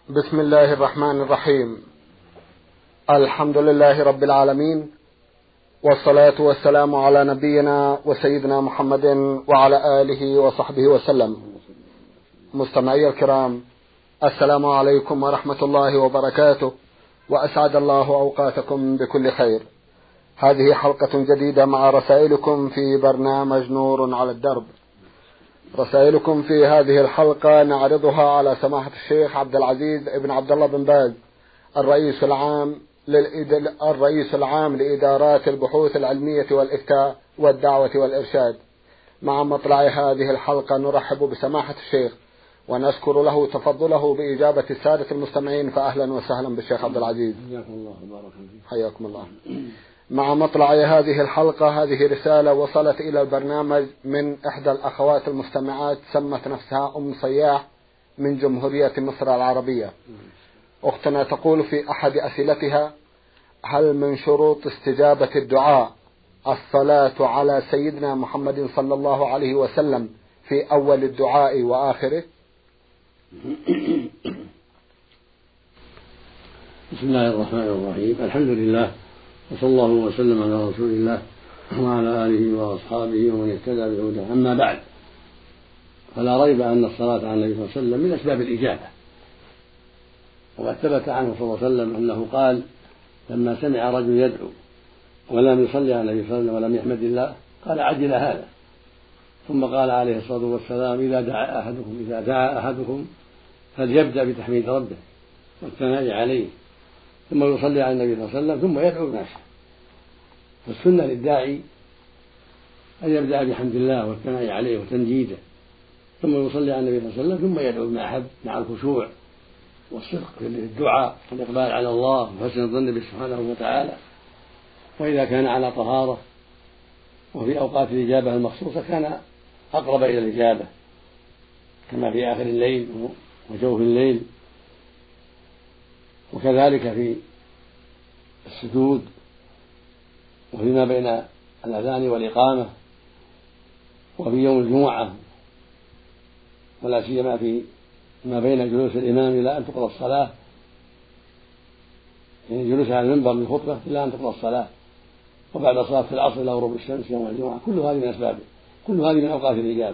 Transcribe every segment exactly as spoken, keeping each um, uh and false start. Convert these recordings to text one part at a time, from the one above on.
بسم الله الرحمن الرحيم. الحمد لله رب العالمين، والصلاة والسلام على نبينا وسيدنا محمد وعلى آله وصحبه وسلم. مستمعي الكرام، السلام عليكم ورحمة الله وبركاته، وأسعد الله أوقاتكم بكل خير. هذه حلقة جديدة مع رسائلكم في برنامج نور على الدرب. رسائلكم في هذه الحلقة نعرضها على سماحة الشيخ عبد العزيز ابن عبد الله بن باز، الرئيس العام الرئيس العام لإدارات البحوث العلمية والإفتاء والدعوة والإرشاد. مع مطلع هذه الحلقة نرحب بسماحة الشيخ ونشكر له تفضله بإجابة السادة المستمعين، فأهلا وسهلا بالشيخ عبد العزيز. حياكم الله وبارك فيك. حياكم الله. مع مطلع هذه الحلقة هذه رسالة وصلت إلى البرنامج من إحدى الأخوات المستمعات، سمت نفسها أم صياح من جمهورية مصر العربية. أختنا تقول في أحد أسئلتها: هل من شروط استجابة الدعاء الصلاة على سيدنا محمد صلى الله عليه وسلم في أول الدعاء وآخره؟ بسم الله الرحمن الرحيم. الحمد لله، وصلى الله وسلم على رسول الله وعلى آله وأصحابه ومن اهتدى بهداه. أما بعد، فلا ريب أن الصلاة على النبي صلى الله عليه وسلم من أسباب الإجابة. وقد ثبت عنه صلى الله عليه وسلم أنه قال لما سمع رجل يدعو ولم يصلي على النبي صلى الله عليه وسلم ولم يحمد الله قال عجل هذا. ثم قال عليه الصلاة والسلام: إذا دعا أحدكم إذا دعا أحدكم فليبدأ بتحميد ربه والثناء عليه، ثم يصلي على النبي صلى الله عليه وسلم، ثم يدعو الناس. فالسنة للداعي أن يبدأ بحمد الله والثناء عليه وتمجيده، ثم يصلي على النبي صلى الله عليه وسلم، ثم يدعو بما أحب مع الخشوع والصدق في الدعاء والإقبال على الله وحسن الظن به سبحانه وتعالى. وإذا كان على طهارة وفي أوقات الإجابة المخصوصة كان أقرب إلى الإجابة، كما في آخر الليل وجوف الليل، وكذلك في السجود وفيما بين الأذان والإقامة وفي يوم الجمعة، ولا سيما في ما بين جلوس الإمام إلى أن تقضى الصلاة، يعني جلوس على المنبر للخطبة إلى أن تقضى الصلاة، وبعد صلاة العصر إلى غروب الشمس يوم الجمعة. كل هذه من أسبابه، كل هذه من أوقات الإجابة.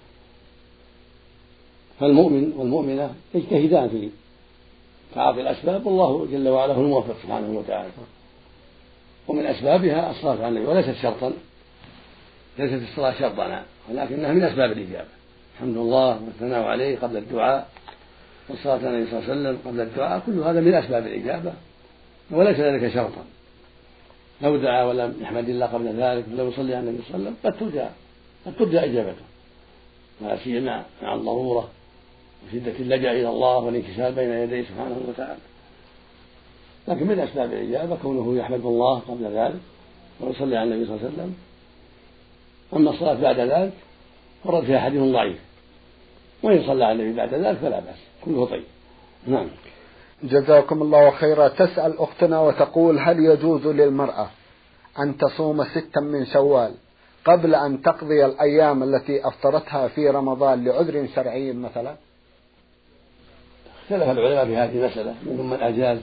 فالمؤمن والمؤمنة يجتهدان في تعاطي الأسباب، والله جل وعلا هو الموفق سبحانه وتعالى. ومن أسبابها الصلاة على النبي، وليست شرطا، ليست الصلاة شرطا، ولكنها من أسباب الإجابة. الحمد لله والثناء عليه قبل الدعاء، والصلاة على النبي صلى الله عليه وسلم قبل الدعاء، كل هذا من أسباب الإجابة، وليس ذلك شرطا. لو دعا ولم يحمد الله قبل ذلك، لو يصلي على النبي صلى الله عليه وسلم قد ترجى قد ترجى إجابته، لا سيما مع الضرورة وشدة اللجأ إلى الله والانكسار بين يديه سبحانه وتعالى. لكن من أسباب الإجابة كونه يحمد الله قبل ذلك ويصلي على النبي صلى الله عليه وسلم. أما الصلاة بعد ذلك ورد فيها حديث ضعيف، وإن صلى على النبي بعد ذلك فلا بأس، كله طيب. نعم. جزاكم الله خيرا. تسأل أختنا وتقول: هل يجوز للمرأة أن تصوم ستا من شوال قبل أن تقضي الأيام التي أفطرتها في رمضان لعذر شرعي مثلا؟ اختلف العلماء في هذه المسألة، منهم من أجاز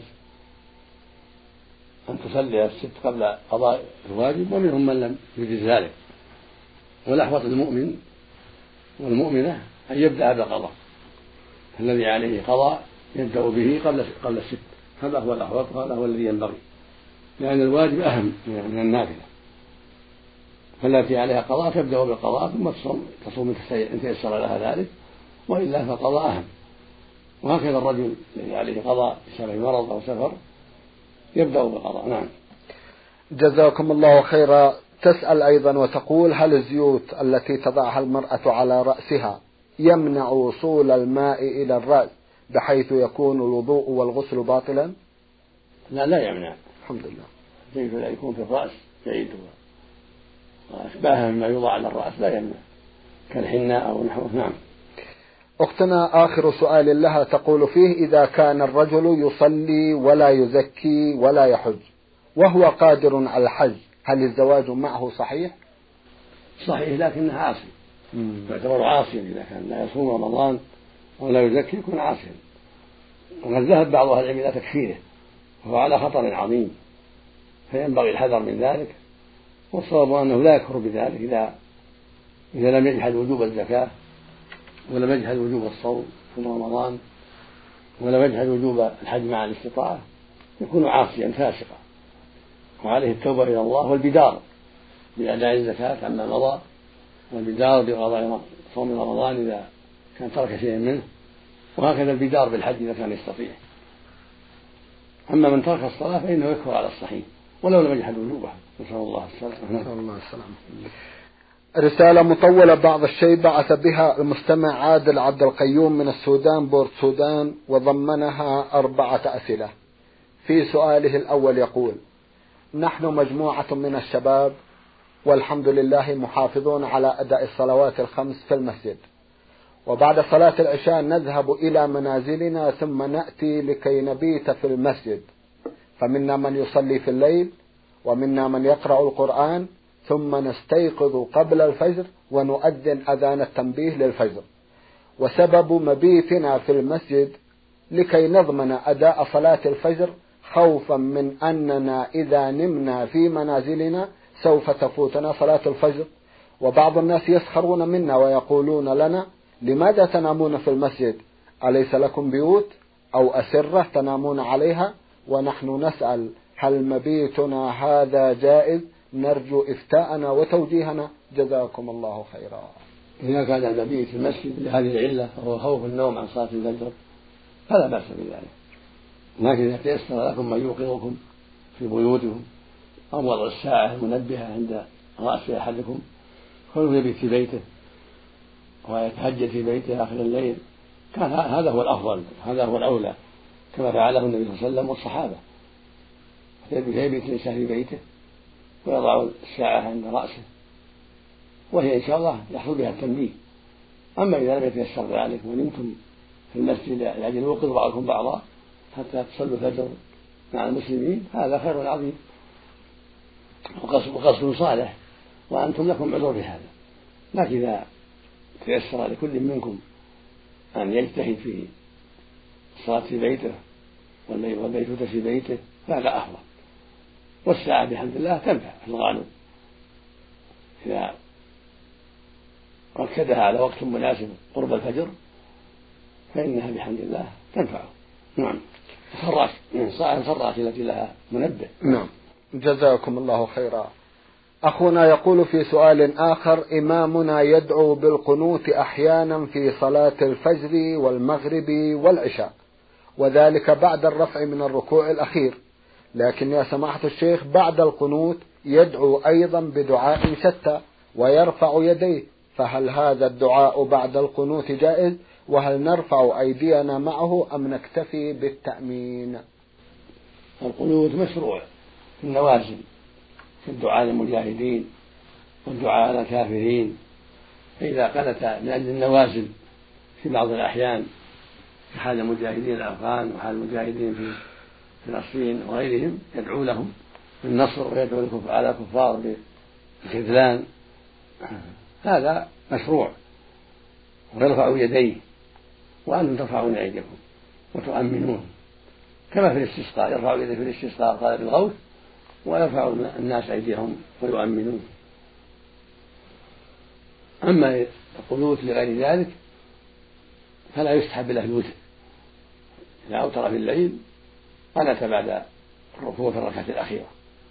أن تصلي الست قبل قضاء الواجب، ومنهم من لم يجز ذلك. والأحوط للمؤمن والمؤمنة أن يبدأ بالقضاء، الذي عليه قضاء يبدأ به قبل قبل الست، هذا هو الأحوط وهذا هو الذي ينبغي، لأن الواجب أهم من النافلة. فالتي عليها قضاء تبدأ بالقضاء ثم تصوم تصوم إن تيسر لها ذلك، وإلا فالقضاء أهم. وهكذا الرجل الذي عليه قضاء بسبب مرض أو سفر يبدأ بالقضاء. نعم. جزاكم الله خيرا. تسأل أيضا وتقول: هل الزيوت التي تضعها المرأة على رأسها يمنع وصول الماء إلى الرأس بحيث يكون الوضوء والغسل باطلا؟ لا لا يمنع، الحمد لله. زيت لا يكون في الرأس جيد، وأشباهها مما يوضع على الرأس لا يمنع، كالحناء أو نحوه. نعم. أختنا آخر سؤال لها تقول فيه: إذا كان الرجل يصلي ولا يزكي ولا يحج وهو قادر على الحج، هل الزواج معه صحيح؟ صحيح، لكنه عاصي، يعتبر عاصيا إذا كان لا يصوم رمضان ولا يزكي يكون عاصيا، وقد ذهب بعض أهل العلم إلى تكفيره وهو على خطر عظيم، فينبغي الحذر من ذلك. والصواب أنه لا يكفر بذلك إذا إذا لم يجحد وجوب الزكاة ولم يجحد وجوب الصوم في رمضان ولم يجحد وجوب الحج مع الاستطاعة، يكون عاصيا فاسقا، وعليه التوبة إلى الله والبدار بأداء الزكاة عما مضى، والبدار بقضاء صوم رمضان إذا كان ترك شيئا منه، وهكذا البدار بالحج إذا كان يستطيع. أما من ترك الصلاة فإنه يكفر على الصحيح ولو لم يجحد وجوبها. نسأل الله السلامة. رسالة مطولة بعض الشيء بعث بها المستمع عادل عبد القيوم من السودان بورت سودان، وضمنها أربعة أسئلة. في سؤاله الأول يقول: نحن مجموعة من الشباب والحمد لله محافظون على أداء الصلوات الخمس في المسجد، وبعد صلاة العشاء نذهب إلى منازلنا ثم نأتي لكي نبيت في المسجد، فمنا من يصلي في الليل ومنا من يقرأ القرآن، ثم نستيقظ قبل الفجر ونؤذن أذان التنبيه للفجر. وسبب مبيتنا في المسجد لكي نضمن أداء صلاة الفجر خوفا من أننا إذا نمنا في منازلنا سوف تفوتنا صلاة الفجر. وبعض الناس يسخرون منا ويقولون لنا: لماذا تنامون في المسجد؟ أليس لكم بيوت أو أسرة تنامون عليها؟ ونحن نسأل: هل مبيتنا هذا جائز؟ نرجو إفتاءنا وتوجيهنا، جزاكم الله خيرا. إذا كان المبيت في المسجد لهذه العلة وهو خوف النوم عن صلاة الفجر فلا بأس بذلك، لكن إذا تيسر لكم من يوقظكم في بيوتكم أو وضع الساعة المنبهة عند رأس أحدكم كونه يبيت في بيته ويتهجد في بيته آخر الليل، كان هذا هو الأفضل، هذا هو الأولى، كما فعله النبي صلى الله عليه وسلم والصحابة. يبيت الإنسان في بيته ويضع الساعة عند رأسه، وهي إن شاء الله يحصل بها التنبيه. أما إذا لم يتيسر ذلك ونمتم في المسجد لأجل يوقظ بعضكم بعضا حتى تصلوا الفجر مع المسلمين، هذا خير عظيم وقصد صالح، وأنتم لكم عذر بهذا. لكن إذا تيسر لكل منكم أن يجتهد في الصلاة في بيته والبيتوتة في بيته فهذا أفضل. والساعة بحمد الله تنفع في الغالب إذا ركدها على وقت مناسب قرب الفجر فإنها بحمد الله تنفعه. نعم. فراش صاحب الفراش التي لها منبه. نعم، جزاكم الله خيرا. أخونا يقول في سؤال آخر: إمامنا يدعو بالقنوت أحيانا في صلاة الفجر والمغرب والعشاء، وذلك بعد الرفع من الركوع الأخير، لكن يا سماحة الشيخ بعد القنوت يدعو أيضا بدعاء شتى ويرفع يديه، فهل هذا الدعاء بعد القنوت جائز؟ وهل نرفع أيدينا معه أم نكتفي بالتأمين؟ القنوت مشروع في النوازل، في الدعاء للمجاهدين والدعاء على الكافرين، فإذا قنت من أجل النوازل في بعض الأحيان في حال المجاهدين الأفغان وحال المجاهدين في فلسطين وغيرهم يدعو لهم بالنصر ويدعو على الكفار بالخذلان، هذا مشروع، ويرفع يديه وأنتم ترفعون أيديكم وتؤمنون، كما في الاستسقاء يرفع يديه في الاستسقاء قال بالغوث ويرفع الناس أيديهم ويؤمنون. أما القنوت لغير ذلك فلا يستحب له الوتر، إذا أوتر في الليل قنت بعد الركوع في الركعة الأخيرة.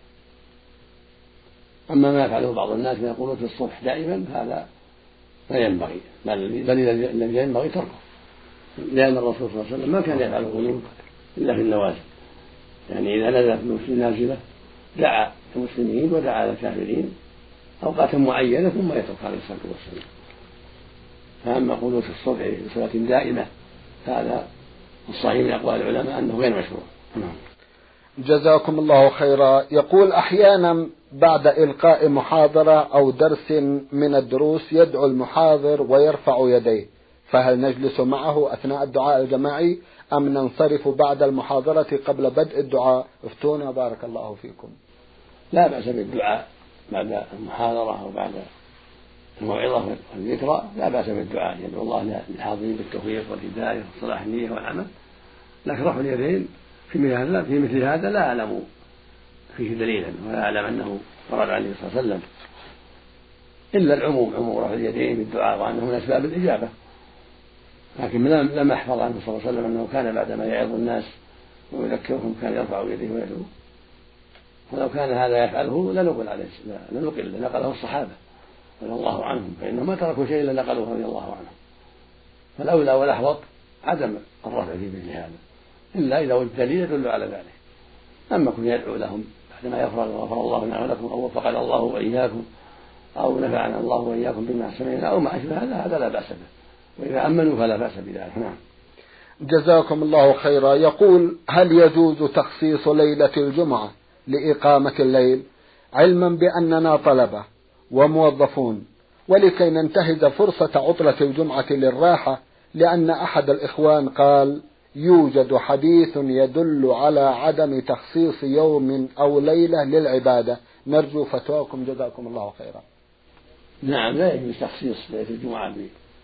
أما ما يفعله بعض الناس من القنوت في الصبح دائما هذا لا ينبغي، بل الذي ينبغي تركه، لأن الرسول صلى الله عليه وسلم ما كان يفعل القنوت إلا في النوازل، يعني إذا نزل في نازلة دعا المسلمين ودعا على الكافرين أوقات معينة ثم يترك عليه الصلاة والسلام. فأما قنوت الصبح بصلاة دائمة هذا الصحيح من أقوال العلماء أنه غير مشروع. جزاكم الله خيرا. يقول: أحيانا بعد إلقاء محاضرة أو درس من الدروس يدعو المحاضر ويرفع يديه، فهل نجلس معه أثناء الدعاء الجماعي أم ننصرف بعد المحاضرة قبل بدء الدعاء؟ افتونا بارك الله فيكم. لا بأس بالدعاء بعد المحاضرة أو بعد الموعظة والذكرى، لا بأس بالدعاء، يدعو الله للحاضرين بالتوفيق والهداية وصلاح النية والعمل، لكن رفع اليدين في مثل, في مثل هذا لا أعلم فيه دليلا ولا أعلم أنه ورد عليه صلى الله عليه وسلم، إلا العموم عموم رفع اليدين بالدعاء وأنه من أسباب الإجابة. لكن لم أحفظ عنه صلى الله عليه وسلم أنه كان بعدما يعظ الناس ويذكرهم كان يرفع يديه ويدعو، ولو كان هذا يفعله لنقل عليه لنقل لنقله الصحابة رضي الله عنهم، فإنهم ما تركوا شيء إلا نقلوه رضي الله عنهم. فالأولى والأحوط عدم الرفع في مثل هذا إلا إذا وجد دليل يدل على ذلك. أما كن يدعو لهم بعدما يفرغ غفر الله لنا ولكم أو وفقنا الله وإياكم أو نفعنا الله وإياكم بما سمعنا أو ما أشبه هذا هذا لا بأس به، وإذا أمنوا فلا بأس بذلك. نعم. جزاكم الله خيرا. يقول: هل يجوز تخصيص ليلة الجمعة لإقامة الليل، علما بأننا طلبة وموظفون، ولكي ننتهز فرصة عطلة الجمعة للراحة، لأن أحد الإخوان قال يوجد حديث يدل على عدم تخصيص يوم أو ليلة للعبادة، نرجو فتواكم جزاكم الله خيرا. نعم، لا يجوز تخصيص ليلة الجمعة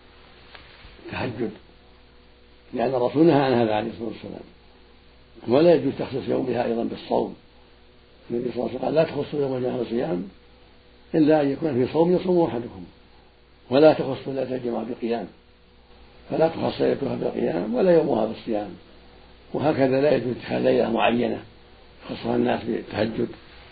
بالتهجد، لأن الرسول نهى عن هذا عليه الصلاة والسلام. ولا يجوز تخصيص يومها أيضا بالصوم، النبي صلى الله عليه وسلم قال لا تخصوا يوم الجمعة بالصيام إلا أن يكون في صوم يصوم أحدكم، ولا تخصوا ليلة الجمعة بقيام، فلا تخص ليلتها بالقيام ولا يومها بالصيام. وهكذا لا يجوز اتخاذ ليلة معينة يخصها الناس بالتهجد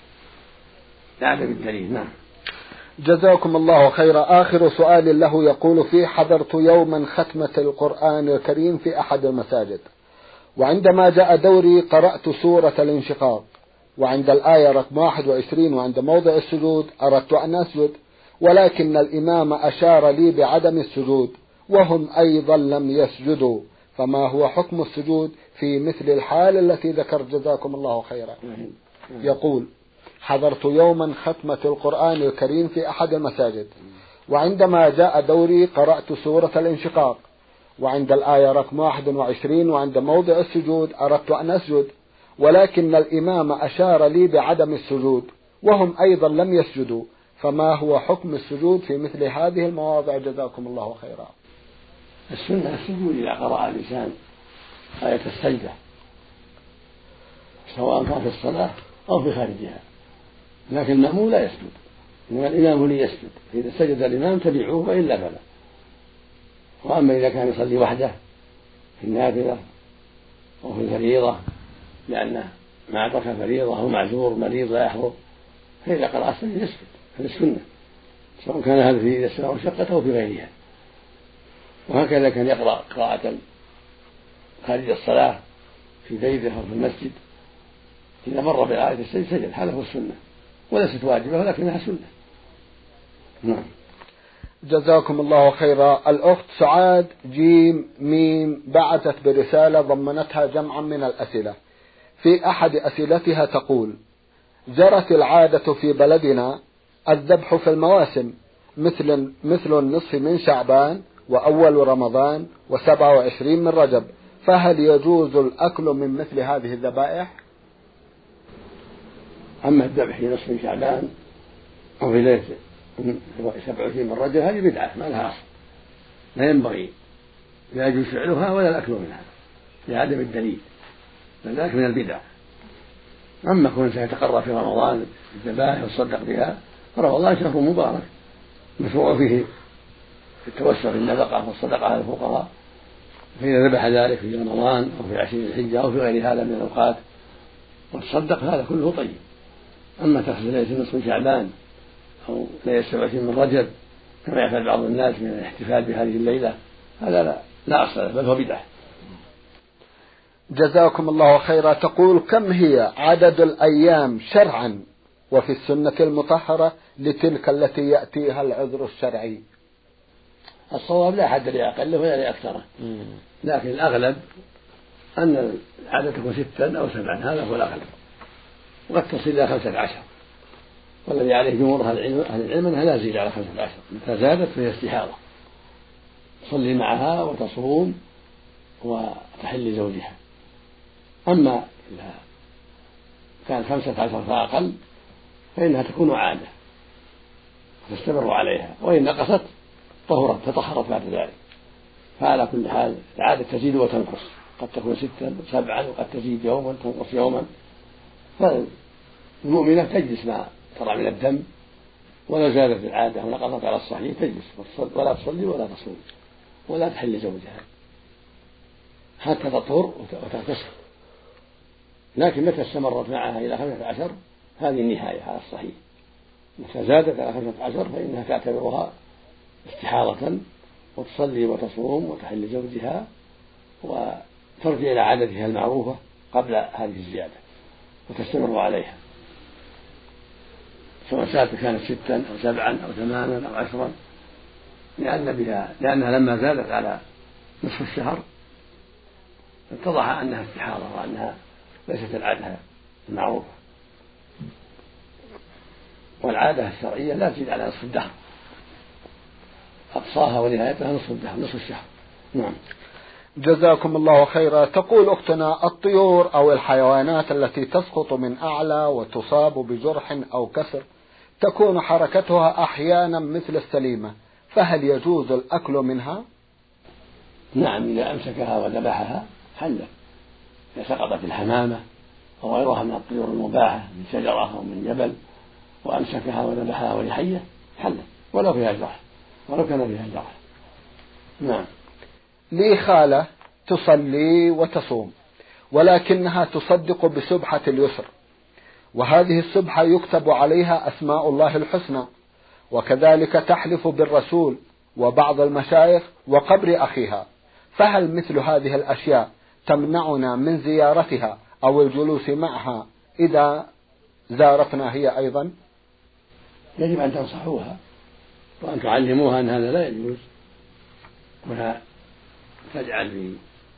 لعدم الدليل. نعم. جزاكم الله خيرا. آخر سؤال له يقول فيه: حضرت يوما ختمة القرآن الكريم في أحد المساجد، وعندما جاء دوري قرأت سورة الانشقاق، وعند الآية رقم واحد وعشرين وعند موضع السجود أردت أن أسجد، ولكن الإمام أشار لي بعدم السجود وهم أيضا لم يسجدوا، فما هو حكم السجود في مثل الحال التي ذكر جزاكم الله خيرا؟ يقول: حضرت يوما ختمة القرآن الكريم في أحد المساجد، وعندما جاء دوري قرأت سورة الانشقاق، وعند الآية رقم واحد وعشرين وعند موضع السجود أردت أن أسجد، ولكن الإمام أشار لي بعدم السجود وهم أيضا لم يسجدوا، فما هو حكم السجود في مثل هذه المواضع جزاكم الله خيرا؟ السنة السجود إذا قرأ الإنسان آية السجدة، سواء كان في الصلاة أو في خارجها، لكن المأموم لا يسجد، إنما الإمام لي يسجد، فإذا سجد الإمام تبعوه وإلا فلا. وأما إذا كان يصلي وحده في النافلة أو في الفريضة لأنه ما أدرك فريضة أو معذور مريض لا يحضر، فإذا قرأ السجدة يسجد، هذا السنة، سواء كان هذا في السماء والشقة أو في غيرها. وهكذا كان يقرأ قراءة خارج الصلاة في بيته أو في المسجد، إذا مر بآية السجد سجد، هذا هو السنة، وليست واجبة ولكنها سنة. نعم. جزاكم الله خيرا. الأخت سعاد جيم ميم بعثت برسالة ضمنتها جمعا من الأسئلة. في أحد أسئلتها تقول: جرت العادة في بلدنا الذبح في المواسم، مثل مثل النصف من شعبان وأول رمضان وسبعة وعشرين من رجب، فهل يجوز الأكل من مثل هذه الذبائح؟ أما الذبح في نصف شعبان أو في ليلة سبعة وعشرين من رجب هذه بدعة ما لها أصل، لا ينبغي لا يجوز فعلها ولا الأكل منها لعدم الدليل، فذلك من البدع. أما كون سيتقرب في رمضان بالذبائح ويصدق بها، فرمضان شهر مبارك مشروع فيه التوسع في النفقة والصدقة على الفقراء، فإذا ذبح ذلك في رمضان أو في عشرين الحجة أو في غير هذا من الأوقات وتصدق هذا كله طيب. أما تخصيص ليلة نصف شعبان أو ليلة سبعة وعشرين من رجب كما يفعل بعض الناس من الاحتفال بهذه الليلة، هذا لا, لا أصل له بل هو بدعة. جزاكم الله خيرا. تقول: كم هي عدد الأيام شرعا وفي السنة المطهرة لتلك التي يأتيها العذر الشرعي؟ الصواب لا حد لأقله ولا لأكثره، لكن الأغلب أن العادة تكون ستا أو سبعا، هذا هو الأغلب، وقد تصل إلى خمسة عشر، والذي عليه جمهور أهل العلم أنها لا تزيد على خمسة عشر، متى زادت فهي استحاضة تصلي معها وتصوم وتحل زوجها. أما إذا كان خمسة عشر فأقل فإنها تكون عادة تستمر عليها، وإن نقصت طهرت تطهرت بعد ذلك، فعلى كل حال العادة تزيد وتنقص. قد تكون ستا سبعا وقد تزيد يوما تنقص يوما. فالمؤمنة تجلس ما ترى من الدم، ولا زالت العادة ونقضت على الصحيح تجلس ولا تصلي ولا تصوم ولا تحل زوجها حتى تطهر وتغتسل. لكن متى استمرت معها إلى خمسة عشر هذه النهاية على الصحيح. متى زادت على خمسة عشر فإنها تعتبرها استحاضة وتصلي وتصوم وتحل زوجها وترجع إلى عادتها المعروفة قبل هذه الزيادة وتستمر عليها، سواء كانت ستا أو سبعا أو ثمانا أو عشرا، لأن بها لأنها لما زادت على نصف الشهر اتضح أنها استحاضة وأنها ليست العادة المعروفة. والعادة الشرعية لا تزيد على نصف الدهر، أقصاها ونهايتها نصف الدهر نصف الشهر. نعم. جزاكم الله خيرا. تقول أختنا: الطيور أو الحيوانات التي تسقط من أعلى وتصاب بجرح أو كسر تكون حركتها أحيانا مثل السليمة، فهل يجوز الأكل منها؟ نعم، إذا أمسكها وذبحها حل. إذا سقطت الحمامة أو غيرها من الطيور المباحة من شجرة أو من جبل وأمسكها وذبحها وهي حية حل، ولو فيها جرح ولو كان فيها جرح. نعم. لي خالة تصلي وتصوم ولكنها تصدق بسبحة اليسر، وهذه السبحة يكتب عليها أسماء الله الحسنى، وكذلك تحلف بالرسول وبعض المشايخ وقبر أخيها، فهل مثل هذه الأشياء تمنعنا من زيارتها أو الجلوس معها إذا زارتنا هي أيضا؟ يجب أن تنصحوها وأن تعلموها أن هذا لا يجوز، ولا تجعل في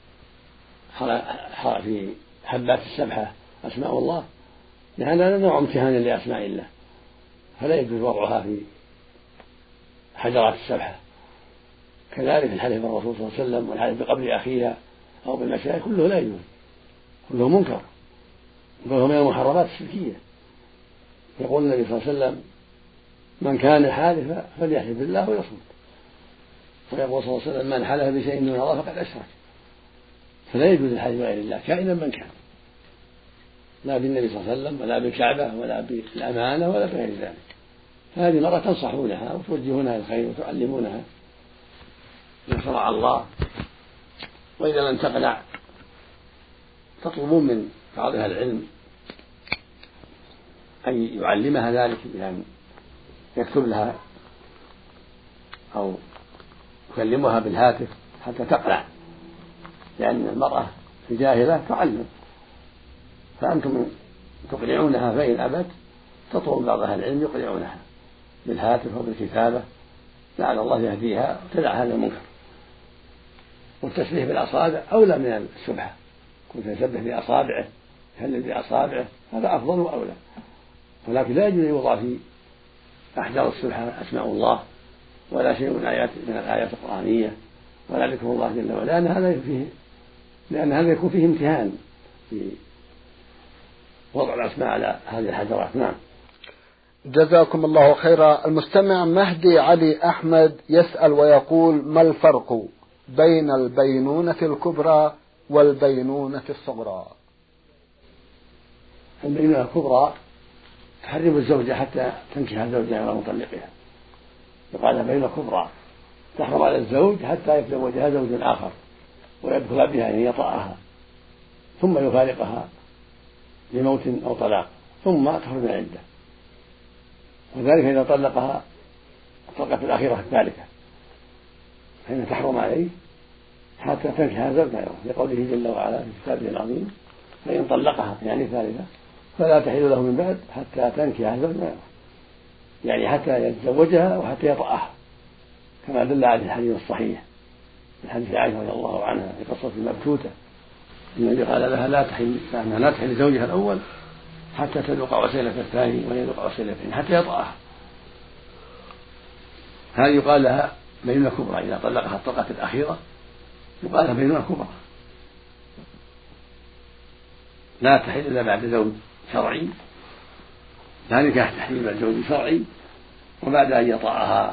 في حبات السبحة أسماء الله، لأن هذا نوع امتهان لأسماء الله، فلا يجوز وضعها في حجرات السبحة. كذلك الحلف بالرسول صلى الله عليه وسلم والحلف بقبر أخيها أو بالمشايخ كله لا يجوز، كله منكر، كله من المحرمات الشركية. يقول النبي صلى الله عليه وسلم: من كان حالفا فليحلف بالله ويصمت. ويقول صلى الله عليه وسلم: من حلف بشيء دون الله فقد أشرك. فلا يجوز الحلف بغير الله كائنا من كان، لا بالنبي صلى الله عليه وسلم ولا بالكعبة ولا بالأمانة ولا بغير ذلك. هذه مرة تنصحونها وتوجهونها الخير وتعلمونها ما شرع الله، وإذا لم تقنع تطلبون من بعضها العلم أن يعلمها ذلك بأن يكتب لها أو يكلمها بالهاتف حتى تقنع، لأن المرأة الجاهلة تعلم، فأنتم تقنعونها، فإن أبت تطلب بعض أهل العلم يقنعونها بالهاتف أو بالكتابة لعل الله يهديها وتدع هذا المنكر. والتسبيح بالأصابع أولى من السبحة، كنت يسبح بأصابعه يهلل بأصابعه هذا أفضل وأولى، ولكن لا يجوز يوضع في أحجار السبحة أسماء الله ولا شيء من آيات من الآيات القرآنية ولا ذكر الله جل وعلا، لأن هذا فيه لأن هذا يكون فيه امتهان في وضع الأسماء على هذه الحجرات. نعم. جزاكم الله خيرا. المستمع مهدي علي أحمد يسأل ويقول: ما الفرق بين البينونة الكبرى والبينونة الصغرى؟ البينونة الكبرى تحرم الزوجة حتى تنكح زوجها غير مطلقها، يقال بينونة كبرى تحرم على الزوج حتى يتزوجها زوج آخر ويدخل بها أن يطأها ثم يفارقها لموت أو طلاق ثم تخرج من العدة، وذلك إذا طلقها الطلقة الأخيرة الثالثة فإنها تحرم عليه حتى تنكح زوجا غيره، لقوله جل وعلا في كتابه العظيم: فإن طلقها يعني ثالثة فلا تحل له من بعد حتى تنكح زوجا غيره، يعني حتى يتزوجها وحتى يطأها، كما دل عليه الحديث الصحيح من حديث عائشة رضي الله عنها في قصة المبتوتة، النبي قال لها لا تحل فأنها لا تحل زوجها الأول حتى تذوق عسيلة الثاني ويذوق عسيلتين حتى يطأها. هذه يقال لها بينونة كبرى، إذا طلقها الطلقة الأخيرة يقال لها بينونة كبرى، لا تحل إلا بعد زوج شرعي، لا نكاح تحريم الزوج شرعي وبعد أن يطأها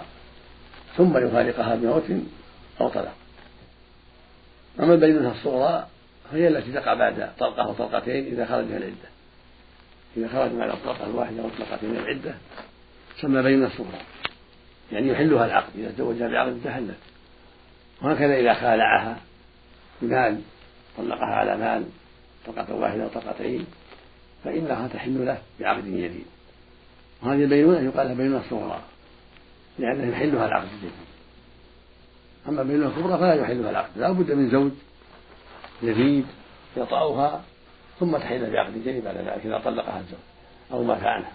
ثم يفارقها بموت أو طلاق. أما البينونة الصغرى هي التي تقع بعد طلقة وطلقتين إذا خرج من العدة. إذا خرج بعد الطلقة الواحدة وطلقتين من العدة تسمى بينونة صغرى، يعني يحلها العقد، إذا تزوجها بعقد تحلت. وهكذا إذا خالعها بمال، طلقها على مال طلقة واحدة وطلقتين، فإنها تحل له بعقد جديد. وهذه البينونة يقال لها بينونة صغرى لأنه يحلها العقد الجديد. أما بينونة كبرى فلا يحلها العقد، لا بد من زوج جديد يطأها ثم تحل بعقد جديد بعد ذلك إذا طلقها الزوج أو مات عنها.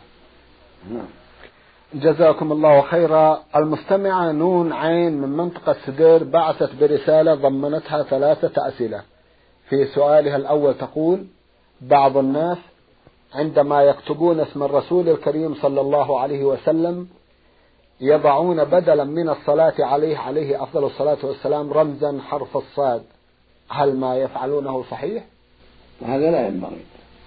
جزاكم الله خيرا. المستمعة نون عين من منطقة سدير بعثت برسالة ضمنتها ثلاثة أسئلة. في سؤالها الأول تقول: بعض الناس عندما يكتبون اسم الرسول الكريم صلى الله عليه وسلم يضعون بدلا من الصلاة عليه عليه أفضل الصلاة والسلام رمزا حرف الصاد، هل ما يفعلونه صحيح؟ وهذا لا ينبغي،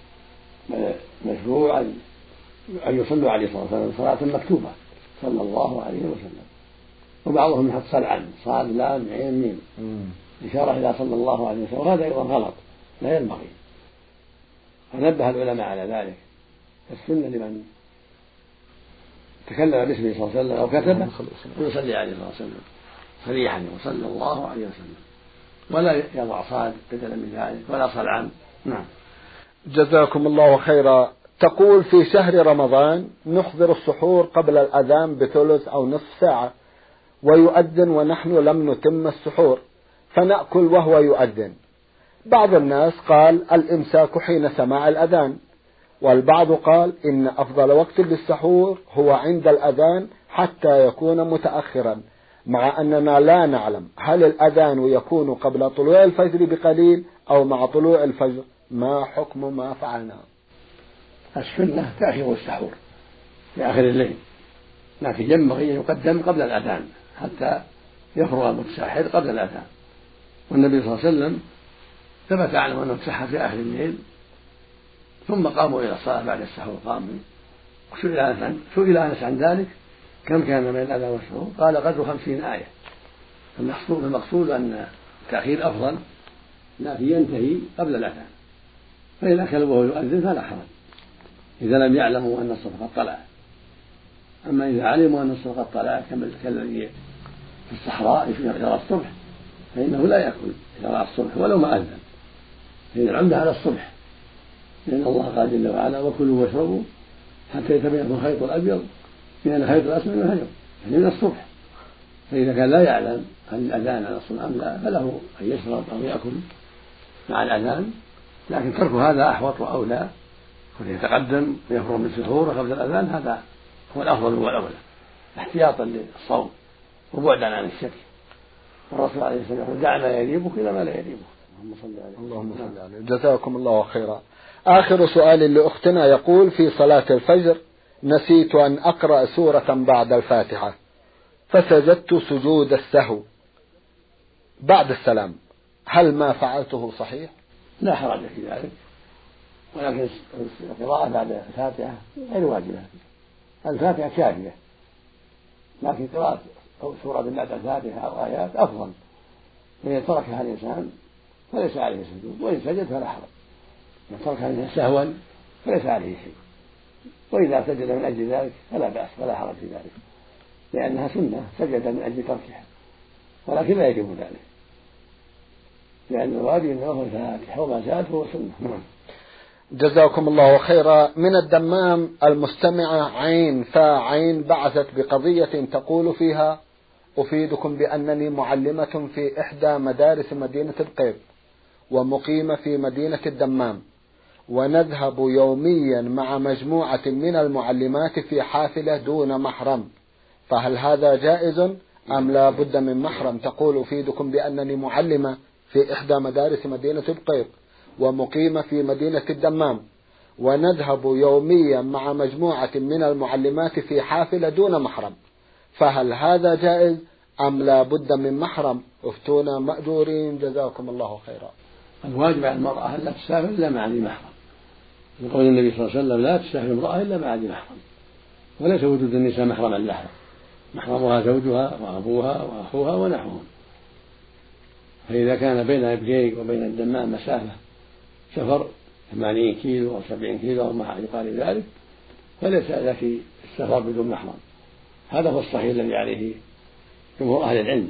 مشروع أن يصلوا عليه صلى الله عليه وسلم صلاة مكتوبة صلى الله عليه وسلم، وبعضهم يحط صلعا صاد لام عين ميم إشارة إلى صلى الله عليه وسلم، وهذا أيضا غلط لا ينبغي. فنبه العلماء على ذلك. السنة لمن تكلم باسمه صلى الله عليه وسلم أو كتبه ويصلي عليه صلى الله عليه وسلم صريحا وصلى الله عليه وسلم، ولا يضع صاد بدلا من ذلك ولا صلعا. نعم. جزاكم الله خيرا. تقول: في شهر رمضان نحضر السحور قبل الأذان بثلث أو نصف ساعة ويؤذن ونحن لم نتم السحور فنأكل وهو يؤذن. بعض الناس قال الإمساك حين سماع الأذان، والبعض قال إن أفضل وقت للسحور هو عند الأذان حتى يكون متأخرا، مع أننا لا نعلم هل الأذان يكون قبل طلوع الفجر بقليل أو مع طلوع الفجر، ما حكم ما فعلنا؟ السنة تأخير السحور في آخر الليل، لكن ينبغي أن يقدم قبل الأذان حتى يفرغ المتسحر قبل الأذان. والنبي صلى الله عليه وسلم ثبت عنه أنه تسحر في آخر الليل ثم قاموا إلى الصلاة بعد السحور. قاموا سئل أنس عن ذلك كم كان من الأذان والسحور؟ قال قدر خمسين آية. المقصود المقصود أن التأخير أفضل، لكن ينتهي قبل الأذان، فإن أكل وهو يؤذن فلا حرج إذا لم يعلموا أن الصبح قد طلع. أما إذا علموا أن الصبح قد طلع كالذي في الصحراء يرى الصبح فإنه لا يأكل إذا رأى الصبح ولو ما أذن، فإن العمدة على الصبح، لأن الله قال جل وعلا: وكلوا واشربوا حتى يتبين لكم الخيط الأبيض من الخيط الأسود من الفجر، يعني من الصبح. فإذا كان لا يعلم هل الأذان على الصبح أم لا فله أن يشرب أو يأكل مع الأذان، لكن ترك هذا أحوط وأولى، فليتقدم ويفرغ من السحور قبل الأذان، هذا هو الأفضل والأولى احتياطا للصوم وبعدا عن الشك. والرسول عليه الصلاة والسلام: دع ما يريبك إلى ما لا يريبك. اللهم صل عليه. اللهم صل عليه. جزاكم الله خيرا. آخر سؤال لأختنا يقول: في صلاة الفجر نسيت أن أقرأ سورة بعد الفاتحة فسجدت سجود السهو بعد السلام، هل ما فعلته صحيح؟ لا حرج في ذلك، ولكن القراءة بعد الفاتحة غير واجبة. الفاتحة كافية، لكن قراءة أو سورة بعد الفاتحة أو آيات أفضل، فإذا تركها الإنسان فليس عليه سجود، وإن سجد فلا حرج. إذا تركها الإنسان سهوا فليس عليه شيء، وإذا سجد من أجل ذلك فلا بأس ولا حرج في ذلك، لأنها سنة سجد من أجل تركها، ولكن لا يجب ذلك، لأن الواجب أنه هو الفاتحة وما زاد هو سنة. جزاكم الله خيرا. من الدمام المستمعة عين فا عين بعثت بقضية تقول فيها: أفيدكم بأنني معلمة في إحدى مدارس مدينة القيب ومقيمة في مدينة الدمام، ونذهب يوميا مع مجموعة من المعلمات في حافلة دون محرم، فهل هذا جائز أم لا بد من محرم؟ تقول: أفيدكم بأنني معلمة في إحدى مدارس مدينة القيب ومقيمة في مدينة الدمام، ونذهب يوميا مع مجموعة من المعلمات في حافلة دون محرم، فهل هذا جائز أم لا بد من محرم؟ افتونا مأجورين جزاكم الله خيرا. الواجب على المرأة لا تسافر إلا مع ذي محرم، يقول النبي صلى الله عليه وسلم: لا تسافر امرأة إلا مع ذي محرم، وليس وجود النساء محرما لها، محرمها زوجها وأبوها وأخوها ونحوهم. فإذا كان بين إبجيك وبين الدمام مسافة سفر ثمانين كيلو أو سبعين كيلو أو ما يقال ذلك فليس هذا في السفر بدون محرم. هذا هو الصحيح الذي عليه جمهور أهل العلم.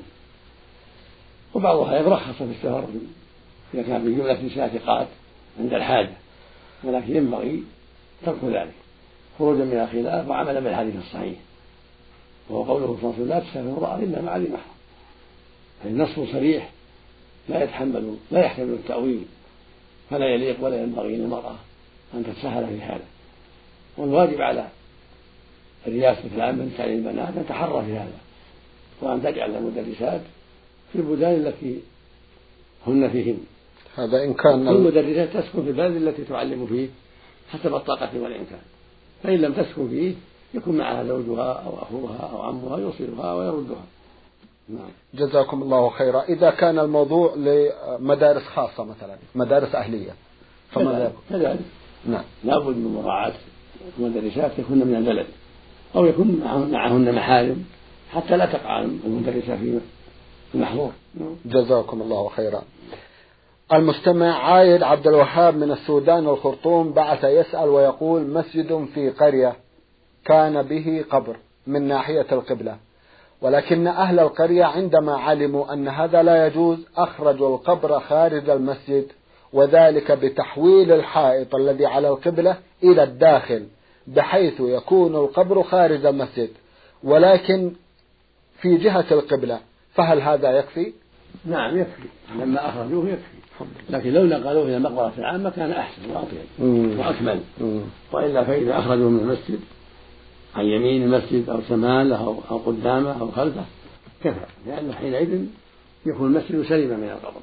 وبعضها يرخص في السفر إذا كان بجملة ساتقات عند الحاجة، ولكن ينبغي ترك ذلك خروجا من الخلاف وعملا بالحديث الصحيح، وهو قوله صلى الله عليه وسلم لا تسافر امرأة إلا مع ذي محرم. فالنص صريح لا يتحمل لا يحتمل التأويل، فلا يليق ولا ينبغي للمرأة أن تتساهل في هذا. والواجب على الرياسة العامة لتعليم البنات أن تحرى في هذا، وأن تجعل المدرسات في البلدان التي هن فيهن. هذا إن كان المدرسات تسكن في البلد التي تعلم فيه حسب الطاقة والإمكان، فإن لم تسكن فيه يكون معها زوجها أو أخوها أو عمها يوصلها ويردها. نعم. جزاكم الله خيرا. إذا كان الموضوع لمدارس خاصة مثلا مدارس أهلية فماذا؟ كذلك نعم، لابد من مراعاة المدرسات يكون من البلد أو يكون معهن محارم حتى لا تقع المدرسة في المحظور. جزاكم الله خيرا. المستمع عايد عبد الوهاب من السودان والخرطوم بعث يسأل ويقول: مسجد في قرية كان به قبر من ناحية القبلة، ولكن أهل القرية عندما علموا أن هذا لا يجوز أخرجوا القبر خارج المسجد، وذلك بتحويل الحائط الذي على القبلة إلى الداخل بحيث يكون القبر خارج المسجد ولكن في جهة القبلة، فهل هذا يكفي؟ نعم يكفي، لما أخرجوه يكفي، لكن لو نقلوه إلى مقبرة العامة كان أحسن وأطيب وأكمل. وإلا فإذا أخرجوه من المسجد عن يمين المسجد أو شماله أو قدامه أو خلفه كفى، لأنه حينئذ يكون المسجد سليما من القبر.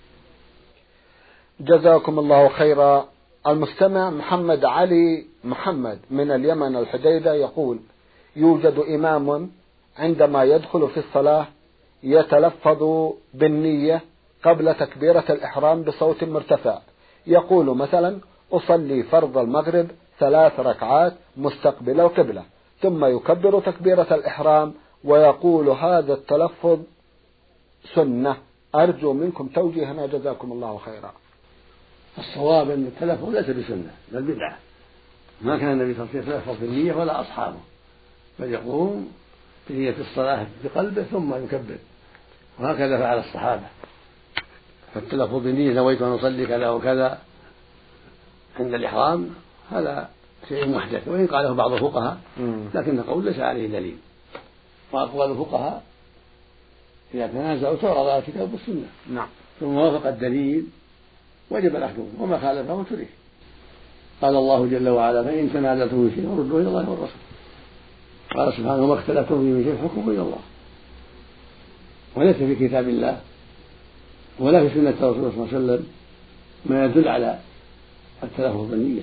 جزاكم الله خيرا. المستمع محمد علي محمد من اليمن الحديدة يقول: يوجد إمام عندما يدخل في الصلاة يتلفظ بالنية قبل تكبيرة الإحرام بصوت مرتفع، يقول مثلا: أصلي فرض المغرب ثلاث ركعات مستقبل القبلة، ثم يكبر تكبيرة الإحرام ويقول هذا التلفظ سنة، أرجو منكم توجيهنا جزاكم الله خيرا. الصواب أن التلفظ ليس بسنة بل بدعة، ما كان النبي صلى الله عليه وسلم يتلفظ بالنية ولا أصحابه، بل يقوم بنية الصلاة بقلبه ثم يكبر، وهكذا فعل الصحابة. فالتلفظ بالنية نويت أن أصلي كذا وكذا عند الإحرام هذا شيء محدث، وإن قاله بعض الفقهاء لكن قول ليس عليه دليل، وأقوال الفقهاء إذا تنازعوا تعرض على الكتاب والسنة. نعم. ثم وافق الدليل وجب الأخذ، وما خالفه ترك. قال الله جل وعلا: فإن تنازعتم في شيء فردوه إلى الله والرسول. قال سبحانه: وما اختلفتم فيه من شيء حكمه إلى الله. وليس في كتاب الله ولا في سنة رسول الله صلى الله عليه وسلم ما يدل على التلفظ بالنية،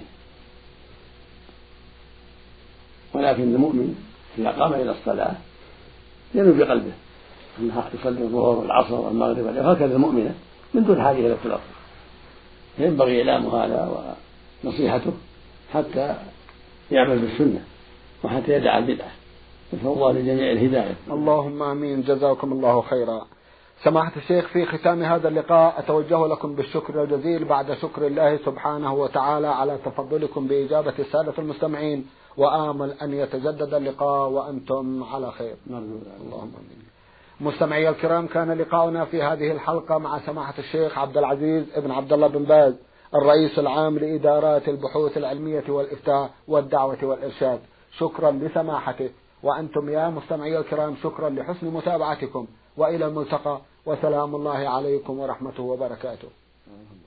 ولكن المؤمن إذا قام إلى الصلاة ينوي بقلبه أنه يصلي الظهر والعصر والمغرب، وهكذا المؤمنة من دون حاجة إلى التلفظ. ينبغي إعلام هذا ونصيحته حتى يعمل بالسنة وحتى يدع البدعة. نسأل الله لجميع الهداية. اللهم آمين. جزاكم الله خيرا. سماحة الشيخ، في ختام هذا اللقاء أتوجه لكم بالشكر الجزيل بعد شكر الله سبحانه وتعالى على تفضلكم بإجابة السادة المستمعين، وآمل أن يتجدد اللقاء وأنتم على خير. اللهم آمين. مستمعي الكرام، كان لقاؤنا في هذه الحلقة مع سماحة الشيخ عبد العزيز ابن عبد الله بن باز، الرئيس العام لإدارات البحوث العلمية والإفتاء والدعوة والإرشاد. شكرا لسماحته، وأنتم يا مستمعي الكرام شكرا لحسن متابعتكم، وإلى الملتقى، وسلام الله عليكم ورحمته وبركاته.